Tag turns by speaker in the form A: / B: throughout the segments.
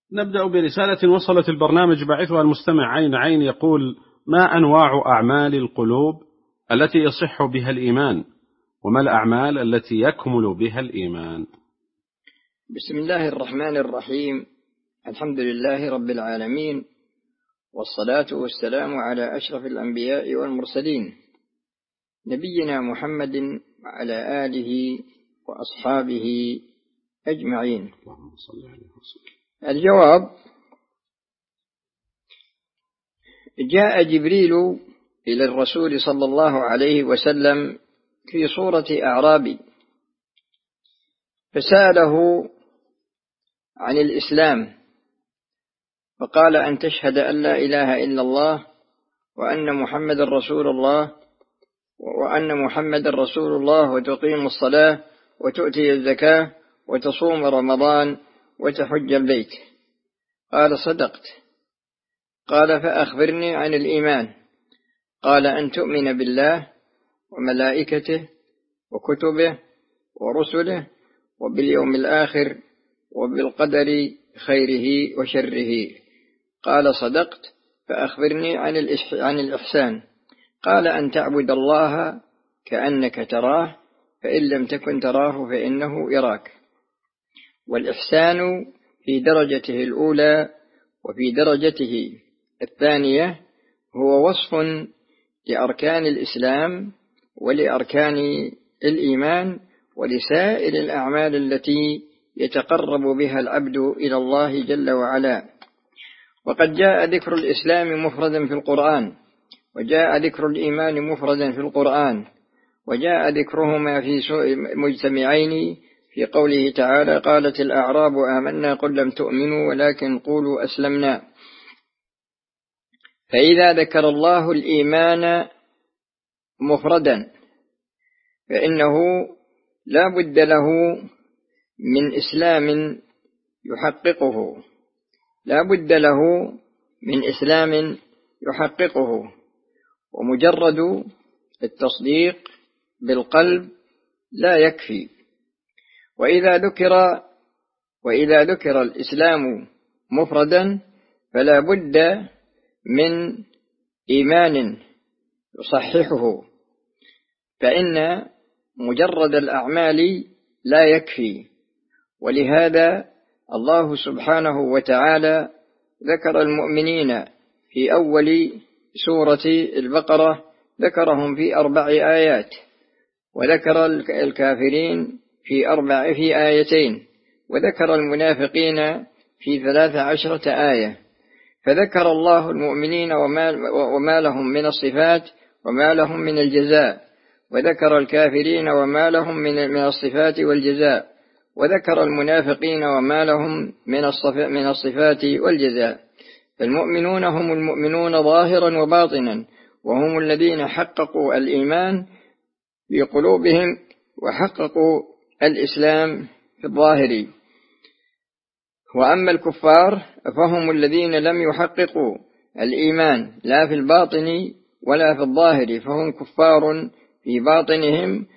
A: نبدأ برسالة وصلت البرنامج بعثها المستمع عين عين، يقول: ما أنواع أعمال القلوب التي يصح بها الإيمان، وما الأعمال التي يكمل بها الإيمان؟
B: بسم الله الرحمن الرحيم. الحمد لله رب العالمين، والصلاة والسلام على أشرف الأنبياء والمرسلين، نبينا محمد وعلى آله وأصحابه أجمعين. الجواب: جاء جبريل إلى الرسول صلى الله عليه وسلم في صورة أعرابي، فسأله عن الإسلام، فقال: أن تشهد أن لا إله إلا الله وأن محمد رسول الله وتقيم الصلاة وتؤتي الزكاة وتصوم رمضان وتحج البيت. قال: صدقت. قال: فأخبرني عن الإيمان. قال: أن تؤمن بالله وملائكته وكتبه ورسله وباليوم الآخر وبالقدر خيره وشره. قال: صدقت. فأخبرني عن الإحسان. قال: أن تعبد الله كأنك تراه، فإن لم تكن تراه فإنه يراك. والإحسان في درجته الأولى وفي درجته الثانية هو وصف لأركان الإسلام ولأركان الإيمان ولسائر الأعمال التي يتقرب بها العبد إلى الله جل وعلا. وقد جاء ذكر الإسلام مفردا في القرآن، وجاء ذكر الإيمان مفردا في القرآن، وجاء ذكرهما في مجتمعين في قوله تعالى: قالت الأعراب آمنا قل لم تؤمنوا ولكن قولوا أسلمنا. فإذا ذكر الله الإيمان مفردا فإنه لا بد له من إسلام يحققه، لا بد له من إسلام يحققه، ومجرد التصديق بالقلب لا يكفي. وإذا ذكر الإسلام مفردا فلا بد من إيمان يصححه، فإن مجرد الأعمال لا يكفي. ولهذا الله سبحانه وتعالى ذكر المؤمنين في أول سورة البقرة، ذكرهم في 4 آيات، وذكر الكافرين في 2 وذكر المنافقين في 13 آية. فذكر الله المؤمنين وما لهم من الصفات وما لهم من الجزاء، وذكر الكافرين وما لهم من الصفات والجزاء، وذكر المنافقين وما لهم من الصفات والجزاء. فالمؤمنون هم المؤمنون ظاهرا وباطنا، وهم الذين حققوا الإيمان في قلوبهم وحققوا الإسلام في الظاهر. وأما الكفار فهم الذين لم يحققوا الإيمان لا في الباطن ولا في الظاهر، فهم كفار في باطنهم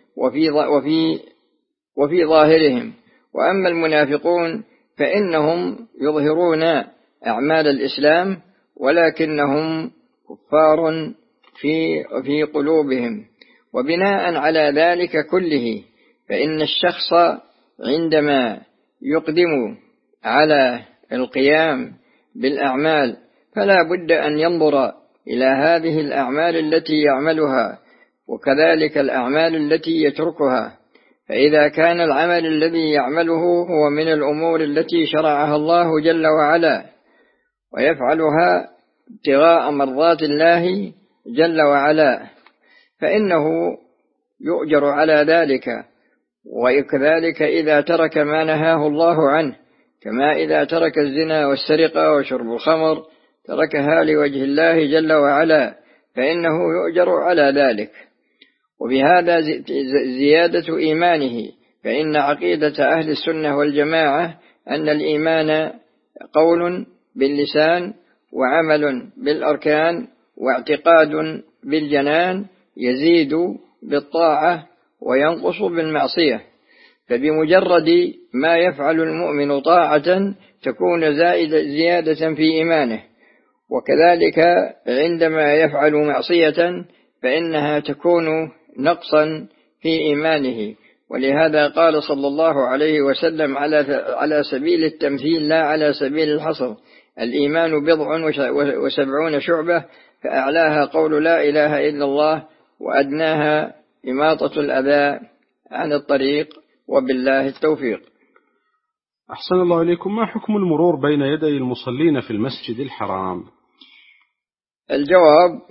B: وفي ظاهرهم. وأما المنافقون فإنهم يظهرون أعمال الإسلام ولكنهم كفار في قلوبهم. وبناء على ذلك كله فإن الشخص عندما يقدم على القيام بالأعمال فلا بد أن ينظر إلى هذه الأعمال التي يعملها وكذلك الأعمال التي يتركها. فإذا كان العمل الذي يعمله هو من الأمور التي شرعها الله جل وعلا ويفعلها ابتغاء مرضات الله جل وعلا فإنه يؤجر على ذلك. وكذلك إذا ترك ما نهاه الله عنه، كما إذا ترك الزنا والسرقة وشرب الخمر تركها لوجه الله جل وعلا فإنه يؤجر على ذلك. وبهذا زيادة إيمانه، فإن عقيدة أهل السنة والجماعة أن الإيمان قول باللسان وعمل بالأركان واعتقاد بالجنان، يزيد بالطاعة وينقص بالمعصية. فبمجرد ما يفعل المؤمن طاعة تكون زيادة في إيمانه، وكذلك عندما يفعل معصية فإنها تكون نقصا في إيمانه. ولهذا قال صلى الله عليه وسلم على سبيل التمثيل لا على سبيل الحصر: الإيمان 70 شعبة، فأعلاها قول لا إله إلا الله، وأدناها إماطة الأذى عن الطريق، وبالله التوفيق.
A: أحسن الله إليكم. ما حكم المرور بين يدي المصلين في المسجد الحرام؟
B: الجواب: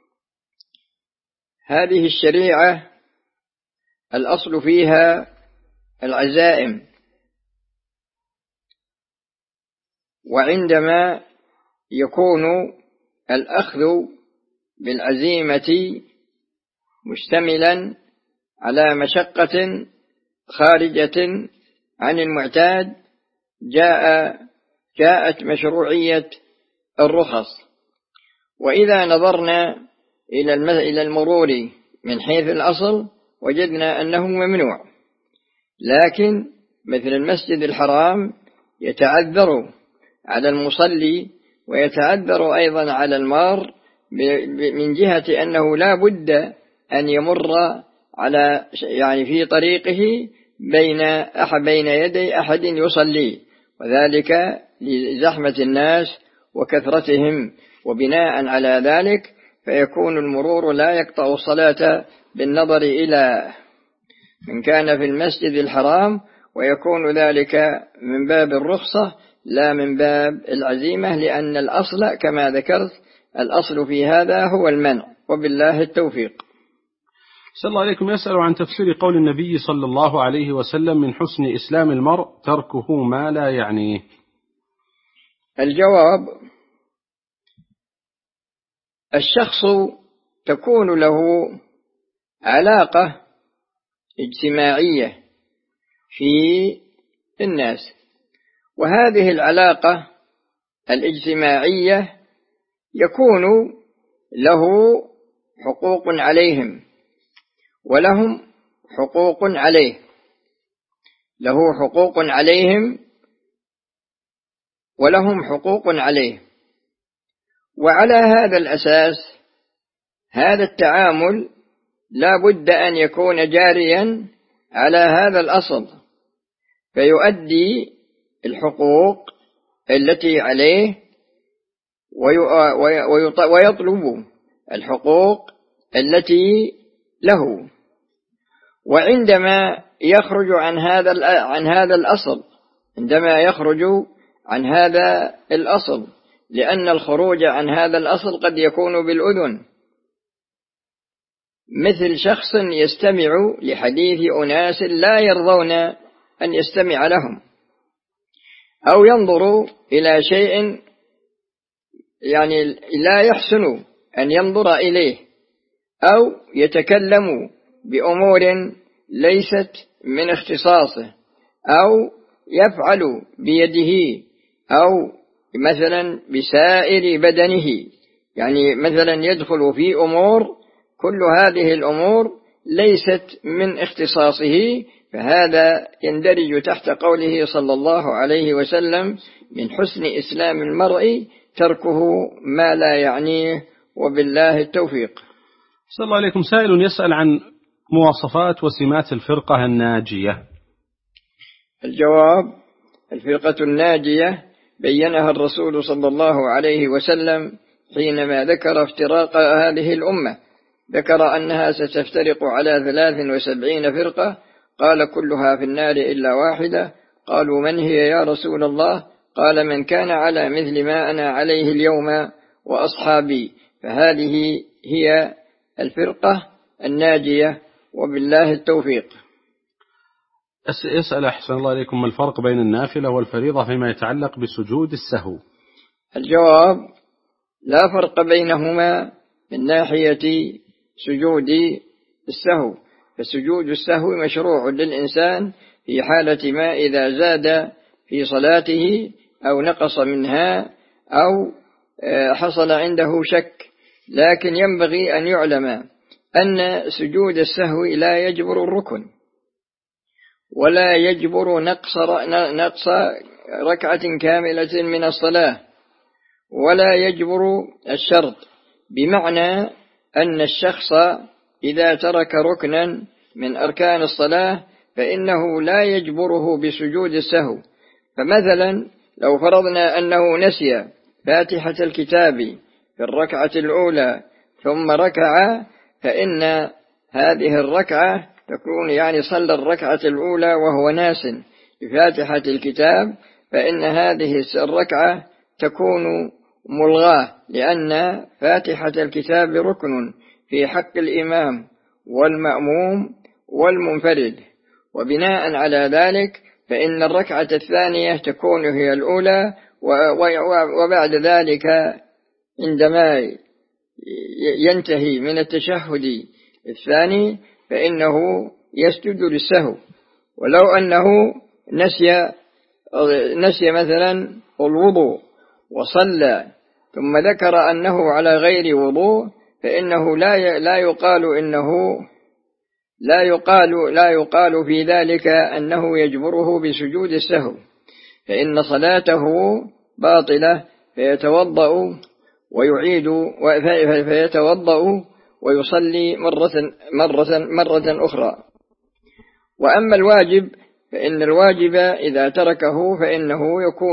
B: هذه الشريعة الأصل فيها العزائم، وعندما يكون الأخذ بالعزيمة مشتملا على مشقة خارجة عن المعتاد جاءت مشروعية الرخص. وإذا نظرنا إلى المرور من حيث الأصل وجدنا أنه ممنوع، لكن مثل المسجد الحرام يتعذر على المصلي ويتعذر أيضا على المار، من جهة أنه لا بد أن يمر في طريقه بين يدي أحد يصلي، وذلك لزحمة الناس وكثرتهم، وبناء على ذلك فيكون المرور لا يقطع الصلاة بالنظر إلى من كان في المسجد الحرام، ويكون ذلك من باب الرخصة لا من باب العزيمة، لأن الأصل كما ذكرت الأصل في هذا هو المنع، وبالله التوفيق.
A: صلى الله عليكم. يسأل عن تفسير قول النبي صلى الله عليه وسلم: من حسن إسلام المرء تركه ما لا يعنيه.
B: الجواب: الشخص تكون له علاقة اجتماعية في الناس، وهذه العلاقة الاجتماعية يكون له حقوق عليهم ولهم حقوق عليه، له حقوق عليهم ولهم حقوق عليه. وعلى هذا الأساس هذا التعامل لا بد أن يكون جاريا على هذا الأصل، فيؤدي الحقوق التي عليه ويطلب الحقوق التي له. وعندما يخرج عن هذا الأصل، عندما يخرج عن هذا الأصل، لأن الخروج عن هذا الأصل قد يكون بالأذن، مثل شخص يستمع لحديث أناس لا يرضون أن يستمع لهم، أو ينظر إلى شيء لا يحسن أن ينظر إليه، أو يتكلم بأمور ليست من اختصاصه، أو يفعل بيده أو مثلا بسائر بدنه، مثلا يدخل في أمور كل هذه الأمور ليست من اختصاصه، فهذا يندرج تحت قوله صلى الله عليه وسلم: من حسن إسلام المرء تركه ما لا يعنيه، وبالله التوفيق.
A: صلى الله عليكم. سائل يسأل عن مواصفات وسمات الفرقة الناجية.
B: الجواب: الفرقة الناجية بينها الرسول صلى الله عليه وسلم حينما ذكر افتراق هذه الأمة، ذكر أنها ستفترق على 73 فرقة، قال: كلها في النار إلا واحدة. قالوا: من هي يا رسول الله؟ قال: من كان على مثل ما أنا عليه اليوم وأصحابي. فهذه هي الفرقة الناجية، وبالله التوفيق.
A: يسأل أحسن الله إليكم: ما الفرق بين النافلة والفريضة فيما يتعلق بسجود السهو؟
B: الجواب: لا فرق بينهما من ناحية سجود السهو، فسجود السهو مشروع للإنسان في حالة ما إذا زاد في صلاته أو نقص منها أو حصل عنده شك، لكن ينبغي أن يعلم أن سجود السهو لا يجبر الركن، ولا يجبر نقص ركعة كاملة من الصلاة، ولا يجبر الشرط، بمعنى أن الشخص إذا ترك ركنا من أركان الصلاة فإنه لا يجبره بسجود السهو. فمثلا لو فرضنا أنه نسي فاتحة الكتاب في الركعة الأولى ثم ركع، فإن هذه الركعة تكون يعني صلى الركعة الأولى وهو ناس بفاتحة الكتاب، فإن هذه الركعة تكون ملغاة، لأن فاتحة الكتاب ركن في حق الإمام والمأموم والمنفرد. وبناء على ذلك فإن الركعة الثانية تكون هي الأولى، وبعد ذلك عندما ينتهي من التشهد الثاني فإنه يسجد للسهو. ولو أنه نسي مثلا الوضوء وصلى ثم ذكر أنه على غير وضوء، فإنه لا يقال في ذلك أنه يجبره بسجود السهو، فإن صلاته باطلة، فيتوضأ ويصلي مرة أخرى. وأما الواجب فإن الواجب إذا تركه فإنه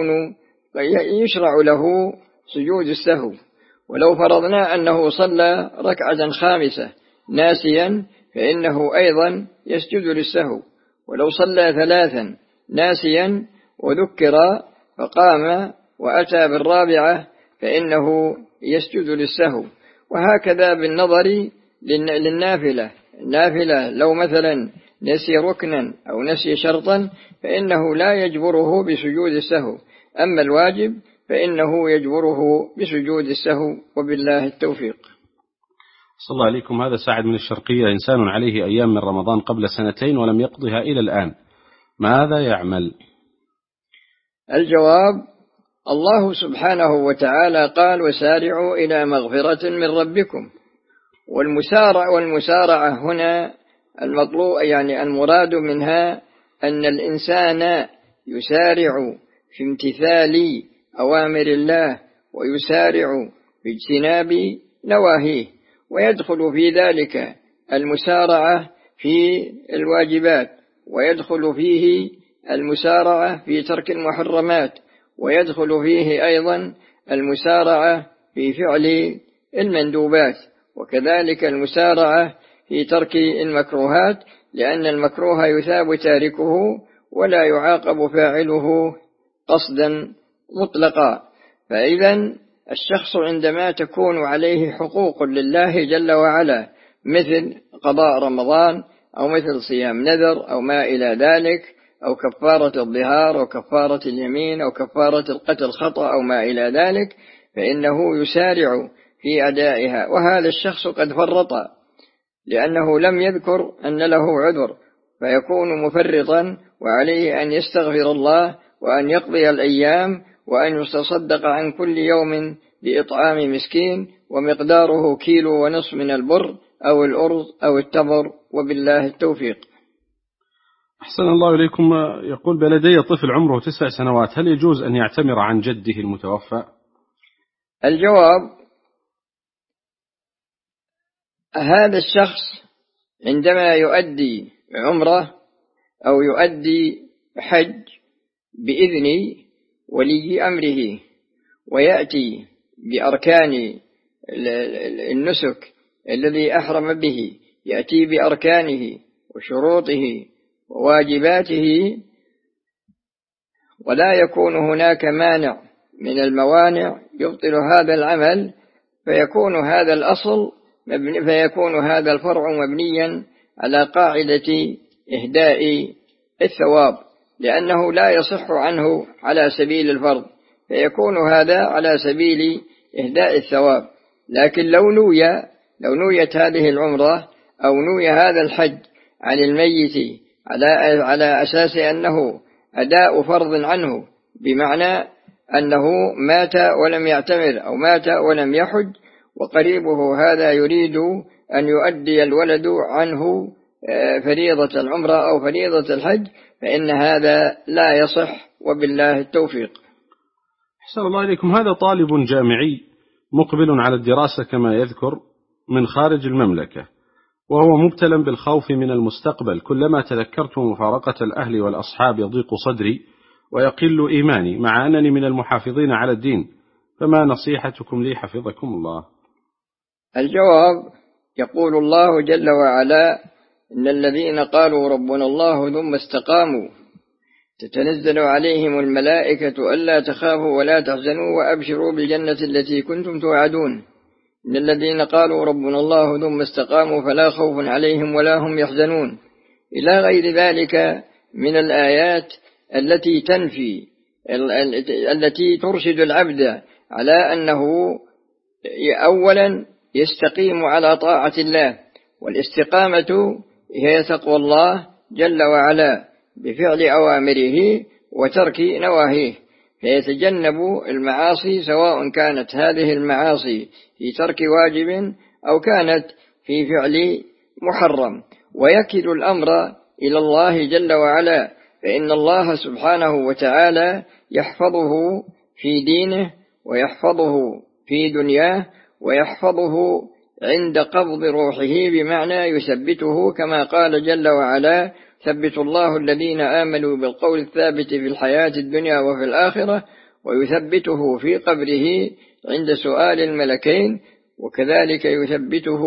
B: يشرع له سجود السهو. ولو فرضنا أنه صلى ركعة خامسة ناسيا فإنه أيضا يسجد للسهو. ولو صلى ثلاثا ناسيا وذكر فقام وأتى بالرابعة فإنه يسجد للسهو. وهكذا بالنظر للنافلة. النافلة لو مثلا نسي ركنا أو نسي شرطا فإنه لا يجبره بسجود السهو، أما الواجب فإنه يجبره بسجود السهو، وبالله التوفيق.
A: صلى الله عليكم. هذا سعد من الشرقية: إنسان عليه أيام من رمضان قبل 2 ولم يقضها إلى الآن، ماذا يعمل؟
B: الجواب: الله سبحانه وتعالى قال: وسارعوا إلى مغفرة من ربكم. والمسارعة هنا المطلوب يعني المراد منها أن الإنسان يسارع في امتثال أوامر الله ويسارع في اجتناب نواهيه، ويدخل في ذلك المسارعة في الواجبات، ويدخل فيه المسارعة في ترك المحرمات، ويدخل فيه أيضا المسارعة في فعل المندوبات، وكذلك المسارعة في ترك المكروهات، لأن المكروه يثاب تاركه ولا يعاقب فاعله قصدا مطلقا. فإذا الشخص عندما تكون عليه حقوق لله جل وعلا مثل قضاء رمضان أو مثل صيام نذر أو ما إلى ذلك، أو كفارة الظهار أو كفارة اليمين أو كفارة القتل خطأ أو ما إلى ذلك، فإنه يسارع في أدائها. وهذا الشخص قد فرط لأنه لم يذكر أن له عذر، فيكون مفرطا، وعليه أن يستغفر الله وأن يقضي الأيام وأن يتصدق عن كل يوم بإطعام مسكين ومقداره 1.5 كيلو من البر أو الأرز أو التمر، وبالله التوفيق.
A: أحسن الله إليكم. يقول: بلدي طفل عمره 9 سنوات، هل يجوز أن يعتمر عن جده المتوفى؟
B: الجواب: هذا الشخص عندما يؤدي عمره أو يؤدي حج بإذن ولي أمره ويأتي بأركان النسك الذي أحرم به، يأتي بأركانه وشروطه وواجباته، ولا يكون هناك مانع من الموانع يبطل هذا العمل، فيكون هذا الفرع مبنيا على قاعدة إهداء الثواب، لأنه لا يصح عنه على سبيل الفرض، فيكون هذا على سبيل إهداء الثواب. لكن لو نويت هذه العمرة أو نوي هذا الحج عن الميت على أساس أنه أداء فرض عنه، بمعنى أنه مات ولم يعتمر أو مات ولم يحج، وقريبه هذا يريد أن يؤدي الولد عنه فريضة العمرة أو فريضة الحج، فإن هذا لا يصح، وبالله التوفيق.
A: أحسن الله إليكم. هذا طالب جامعي مقبل على الدراسة كما يذكر من خارج المملكة، وهو مبتلى بالخوف من المستقبل. كلما تذكرت مفارقة الأهل والأصحاب يضيق صدري ويقل إيماني، مع أنني من المحافظين على الدين، فما نصيحتكم لي حفظكم الله؟
B: الجواب: يقول الله جل وعلا: إن الذين قالوا ربنا الله ثم استقاموا تتنزل عليهم الملائكة ألا تخافوا ولا تحزنوا وأبشروا بالجنة التي كنتم توعدون. إن الذين قالوا ربنا الله ثم استقاموا فلا خوف عليهم ولا هم يحزنون، إلى غير ذلك من الآيات التي تنفي التي ترشد العبد على أنه أولا يستقيم على طاعة الله، والاستقامة هي تقوى الله جل وعلا بفعل أوامره وترك نواهيه، فيتجنب المعاصي، سواء كانت هذه المعاصي في ترك واجب أو كانت في فعل محرم، ويكل الأمر إلى الله جل وعلا، فإن الله سبحانه وتعالى يحفظه في دينه ويحفظه في دنياه ويحفظه عند قبض روحه، بمعنى يثبته كما قال جل وعلا: ثبت الله الذين آمنوا بالقول الثابت في الحياة الدنيا وفي الآخرة، ويثبته في قبره عند سؤال الملكين، وكذلك يثبته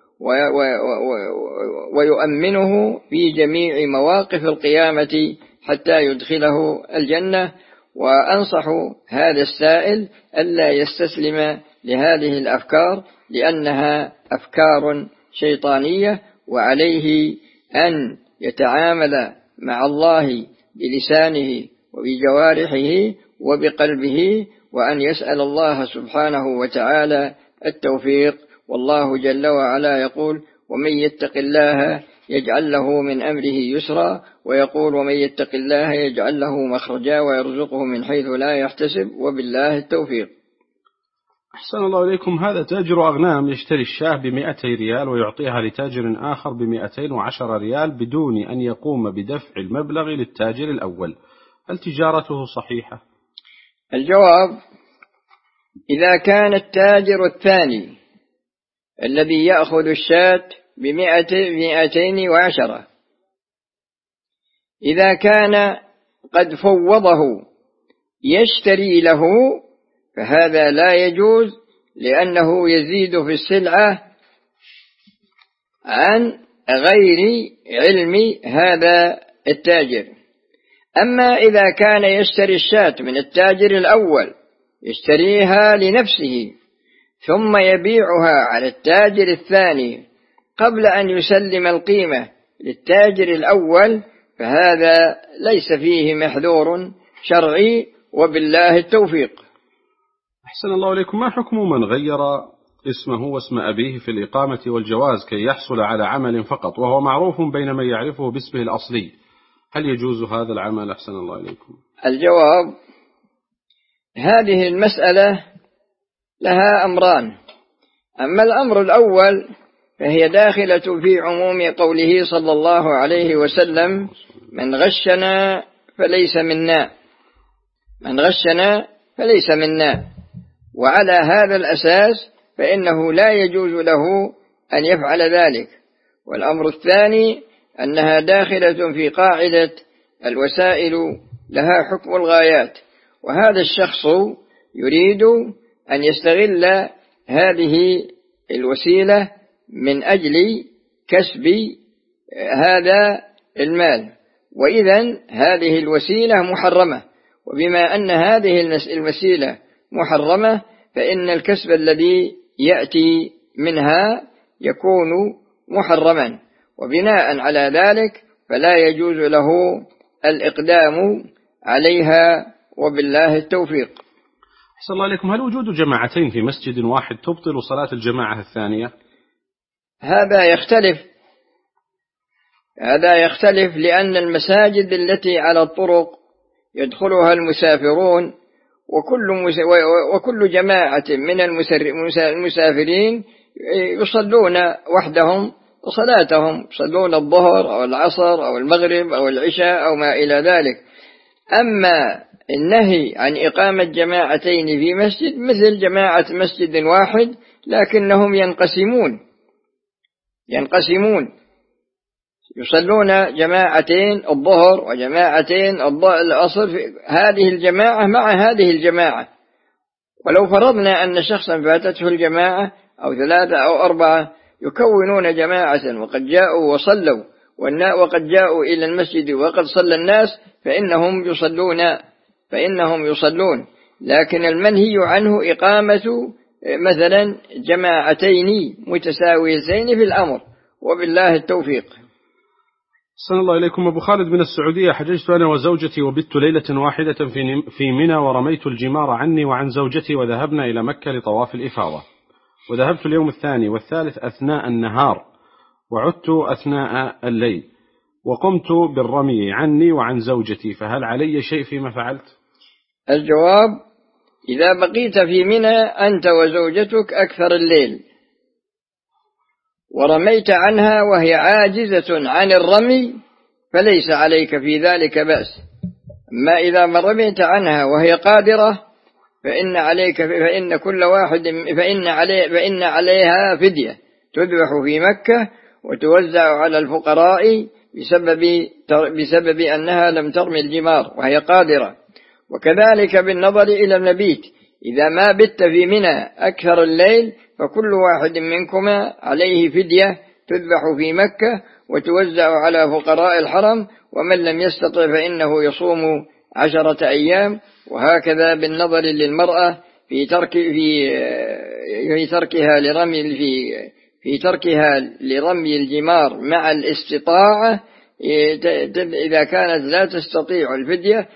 B: ويؤمنه في جميع مواقف القيامة حتى يدخله الجنة. وأنصح هذا السائل ألا يستسلم لهذه الأفكار، لأنها أفكار شيطانية، وعليه أن يتعامل مع الله بلسانه وبجوارحه وبقلبه، وأن يسأل الله سبحانه وتعالى التوفيق. والله جل وعلا يقول: ومن يتق الله يجعل له من أمره يسرا، ويقول: ومن يتق الله يجعل له مخرجا ويرزقه من حيث لا يحتسب، وبالله التوفيق.
A: أحسن الله إليكم. هذا تاجر أغنام يشتري الشاة ب200 ريال ويعطيها لتاجر آخر ب210 ريال بدون أن يقوم بدفع المبلغ للتاجر الأول، هل تجارته صحيحة؟
B: الجواب: إذا كان التاجر الثاني الذي يأخذ الشاة ب210 إذا كان قد فوضه يشتري له، فهذا لا يجوز، لأنه يزيد في السلعة عن غير علم هذا التاجر. أما إذا كان يشتري الشاة من التاجر الأول، يشتريها لنفسه ثم يبيعها على التاجر الثاني قبل أن يسلم القيمة للتاجر الأول، فهذا ليس فيه محذور شرعي، وبالله التوفيق.
A: أحسن الله إليكم. ما حكم من غير اسمه واسم أبيه في الإقامة والجواز كي يحصل على عمل فقط، وهو معروف بين من يعرفه باسمه الأصلي، هل يجوز هذا العمل؟ أحسن الله إليكم.
B: الجواب: هذه المسألة لها أمران. أما الأمر الأول فهي داخلة في عموم قوله صلى الله عليه وسلم: من غشنا فليس منا، من غشنا فليس منا. وعلى هذا الأساس فإنه لا يجوز له أن يفعل ذلك. والأمر الثاني أنها داخلة في قاعدة الوسائل لها حكم الغايات، وهذا الشخص يريد أن يستغل هذه الوسيلة من أجل كسب هذا المال، وإذن هذه الوسيلة محرمة. وبما أن هذه الوسيلة محرمة، فإن الكسب الذي يأتي منها يكون محرما، وبناء على ذلك فلا يجوز له الإقدام عليها، وبالله التوفيق.
A: أحسن الله عليكم. هل وجود جماعتين في مسجد واحد تبطل صلاة الجماعة الثانية؟
B: هذا يختلف لأن المساجد التي على الطرق يدخلها المسافرون، وكل جماعة من المسافرين يصلون وحدهم صلاتهم، يصلون الظهر أو العصر أو المغرب أو العشاء أو ما إلى ذلك. أما النهي عن إقامة جماعتين في مسجد مثل جماعة مسجد واحد، لكنهم ينقسمون يصلون جماعتين الظهر وجماعتين العصر، هذه الجماعة مع هذه الجماعة. ولو فرضنا أن شخصا فاتته الجماعة أو 3 أو 4 يكونون جماعة وقد جاءوا وصلوا وقد جاءوا إلى المسجد وقد صلى الناس فإنهم يصلون، لكن المنهي عنه إقامة مثلا جماعتين متساويتين في الأمر، وبالله التوفيق.
A: صلى الله إليكم. أبو خالد من السعودية: حججت أنا وزوجتي وبت ليلة واحدة في منى، ورميت الجمار عني وعن زوجتي، وذهبنا إلى مكة لطواف الإفاضة، وذهبت اليوم الثاني والثالث أثناء النهار، وعدت أثناء الليل، وقمت بالرمي عني وعن زوجتي، فهل علي شيء فيما فعلت؟
B: الجواب: إذا بقيت في منى أنت وزوجتك أكثر الليل ورميت عنها وهي عاجزة عن الرمي فليس عليك في ذلك بأس. أما إذا ما رميت عنها وهي قادرة فإن عليها فدية تذبح في مكة وتوزع على الفقراء بسبب أنها لم ترمي الجمار وهي قادرة. وكذلك بالنظر إلى المبيت، إذا ما بت في منى أكثر الليل فكل واحد منكما عليه فدية تذبح في مكة وتوزع على فقراء الحرم، ومن لم يستطع فإنه يصوم 10 أيام. وهكذا بالنظر للمرأة في تركها لرمي الجمار مع الاستطاعة، إذا كانت لا تستطيع الفدية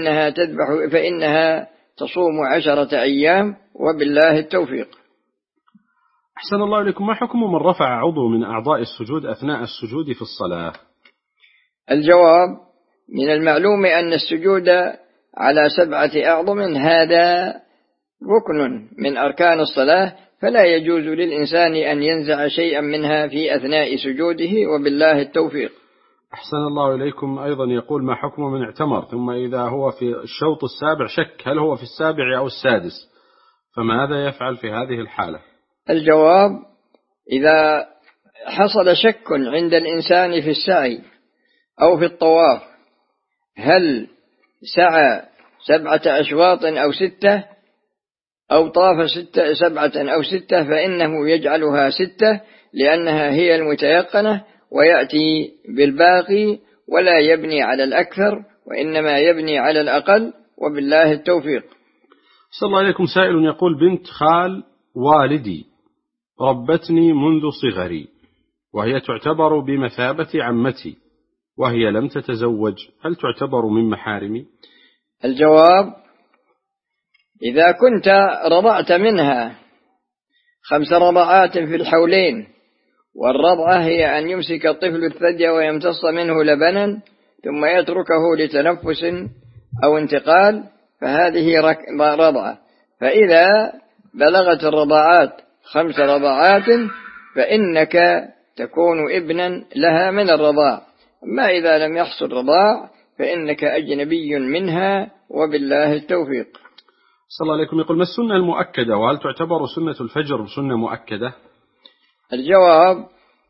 B: فإنها تصوم 10 أيام، وبالله التوفيق.
A: أحسن الله إليكم. ما حكم من رفع عضو من أعضاء السجود أثناء السجود في الصلاة؟
B: الجواب: من المعلوم أن السجود على 7 أعظم هذا ركن من أركان الصلاة، فلا يجوز للإنسان أن ينزع شيئا منها في أثناء سجوده، وبالله التوفيق.
A: أحسن الله إليكم. أيضا يقول: ما حكم من اعتمر ثم إذا هو في الشوط السابع شك هل هو في السابع أو السادس، فماذا يفعل في هذه الحالة؟
B: الجواب: إذا حصل شك عند الإنسان في السعي أو في الطواف هل سعى 7 أشواط أو 6 أو طاف 7 أو 6، فإنه يجعلها 6 لأنها هي المتيقنة، ويأتي بالباقي ولا يبني على الأكثر وإنما يبني على الأقل، وبالله التوفيق.
A: صلى الله عليكم. سائل يقول: بنت خال والدي ربتني منذ صغري، وهي تعتبر بمثابة عمتي، وهي لم تتزوج، هل تعتبر من محارمي؟
B: الجواب: إذا كنت رضعت منها 5 رضعات في الحولين، والرضعة هي أن يمسك الطفل الثدي ويمتص منه لبنا ثم يتركه لتنفس أو انتقال، فهذه رضعة. فإذا بلغت الرضعات 5 رضعات فإنك تكون ابنا لها من الرضاع. أما إذا لم يحصل رضاع فإنك أجنبي منها، وبالله التوفيق.
A: صلى الله عليكم. يقول: ما السنة المؤكدة، وهل تعتبر سنة الفجر سنة مؤكدة؟
B: الجواب: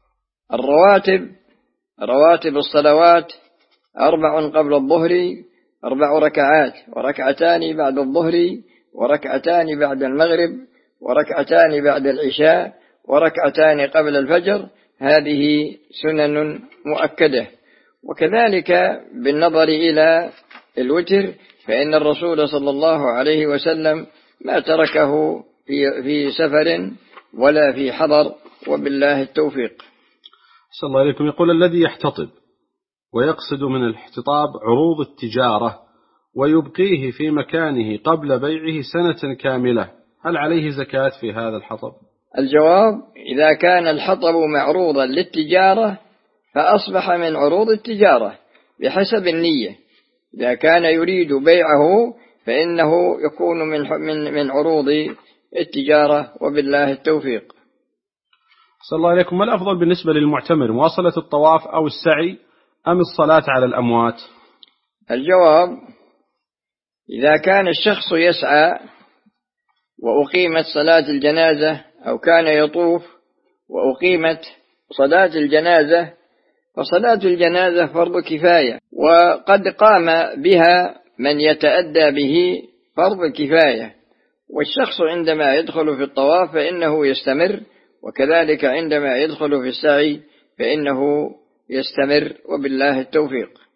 B: رواتب الصلوات 4 قبل الظهر، 4 ركعات، وركعتان بعد الظهر، وركعتان بعد المغرب، وركعتان بعد العشاء، وركعتان قبل الفجر، هذه سنن مؤكدة. وكذلك بالنظر إلى الوتر، فإن الرسول صلى الله عليه وسلم ما تركه في سفر ولا في حضر، وبالله التوفيق.
A: صلى الله عليكم. يقول: الذي يحتطب ويقصد من الاحتطاب عروض التجارة ويبقيه في مكانه قبل بيعه 1 سنة كاملة، هل عليه زكاة في هذا الحطب؟
B: الجواب: إذا كان الحطب معروضا للتجارة فأصبح من عروض التجارة بحسب النية. إذا كان يريد بيعه فإنه يكون من عروض التجارة، وبالله التوفيق.
A: صلى الله عليكم، ما الأفضل بالنسبة للمعتمر، مواصلة الطواف أو السعي أم الصلاة على الأموات؟
B: الجواب: إذا كان الشخص يسعى وأقيمت صلاة الجنازة أو كان يطوف وأقيمت صلاة الجنازة، فصلاة الجنازة فرض كفاية، وقد قام بها من يتأدى به فرض الكفاية، والشخص عندما يدخل في الطواف فإنه يستمر، وكذلك عندما يدخل في السعي فإنه يستمر، وبالله التوفيق.